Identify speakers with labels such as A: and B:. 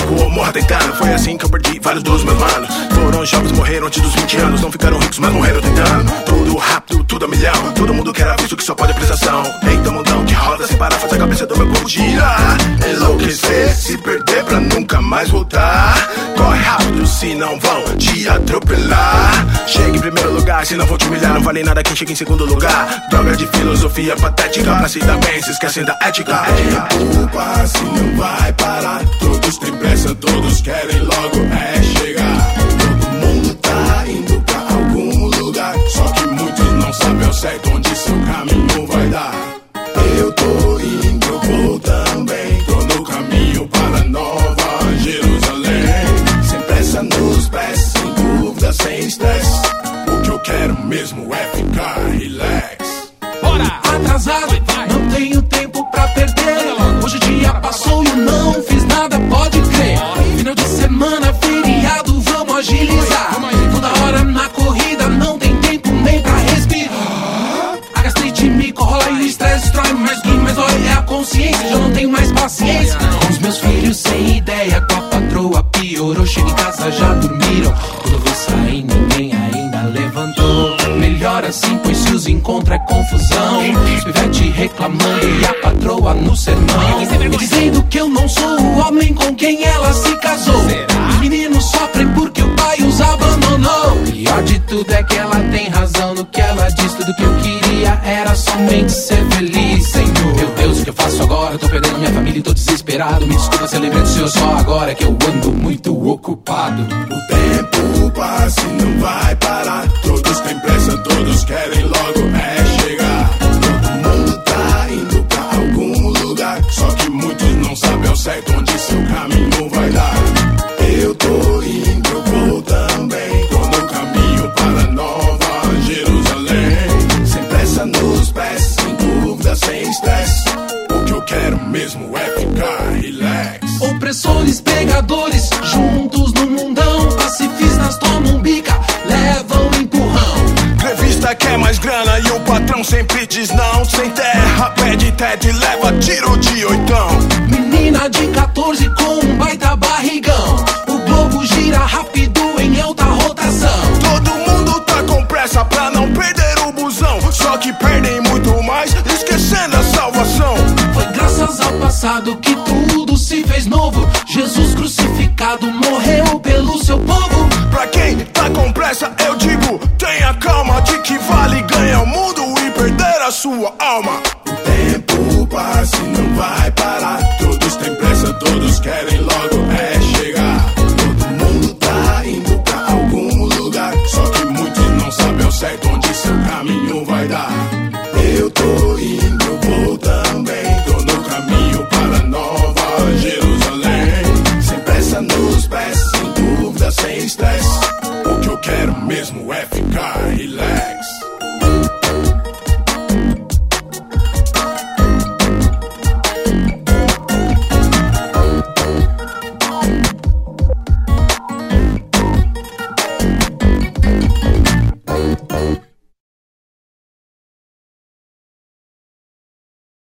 A: perco ou morra tentando. Foi assim que eu perdi vários dos meus manos. Foram jovens, morreram antes dos 20 anos. Não ficaram ricos, mas morreram tentando. Tudo rápido, tudo a milhão. Todo mundo quer aviso que só pode prestação. Eita, mundão de roda, sem parar, faz a cabeça do meu povo girar. Enlouquecer, se perder pra nunca mais voltar. Corre rápido, senão vão te atropelar. Chega em primeiro lugar, senão vão te humilhar. Não vale nada quem chega em segundo lugar. Droga de filosofia patética, pra se dar bem, se esquecem da ética.
B: O passe não vai parar. Todos têm pressa, todos querem logo chegar. Todo mundo tá indo pra algum lugar, só que muitos não sabem ao certo onde seu caminho vai dar. Eu tô indo, eu vou também. Tô no caminho para Nova Jerusalém. Sem pressa nos pés, sem dúvida, sem estresse. O que eu quero mesmo é ficar relax.
C: Bora! Atrasado, não tenho tempo pra perder. Hoje o dia passou e eu não fiz nada, pode crer. Final de semana, feriado, vamos agilizar. Toda hora na corrida, não tem tempo nem pra respirar. A gastrite me corrola e o estresse destrói. Mas o que mais dói é a consciência. Já não tenho mais paciência. Com os meus filhos sem ideia, com a patroa piorou. Chego em casa, já dormiram. Quando eu vou sair, ninguém ainda levantou. Melhor assim, pois se os encontra é confusão. Pivete reclamando e a patroa no sermão. Me dizendo que eu não sou o homem com quem ela se casou. Os meninos sofrem porque o pai os abandonou. Pior de tudo é que ela tem razão no que ela diz. Tudo que eu queria era somente ser feliz, Senhor. Meu Deus, o que eu faço agora? Tô perdendo minha família e tô desesperado. Me desculpa se eu lembrei do Senhor só agora, que eu ando muito ocupado.
B: O tempo passa e não vai parar. Todos têm pressa, todos querem logo chegar. Todo mundo tá indo pra algum lugar, só que muitos não sabem ao certo onde seu caminho vai dar. Eu tô indo, eu vou também. Tô no caminho para Nova Jerusalém. Sem pressa nos pés, sem dúvida, sem estresse. O que eu quero mesmo é ficar relax.
C: Opressores, pregadores, juntos no mundão. Pacifistas tomam bica, levam empurrão.
A: Grevista quer mais grana e o patrão sempre diz não. Sem terra, pede teto e leva tiro de oitão.
C: Menina de 14 com um baita barrigão. O globo gira rápido em alta rotação.
A: Todo mundo tá com pressa pra não perder o busão. Só que perdem muito mais, esquecendo a salvação.
C: Foi graças ao passado que tudo se fez novo. Jesus crucificado morreu pelo seu povo.
A: Pra quem tá com pressa eu digo, tenha calma. De que vale ganhar o mundo e perder a sua alma.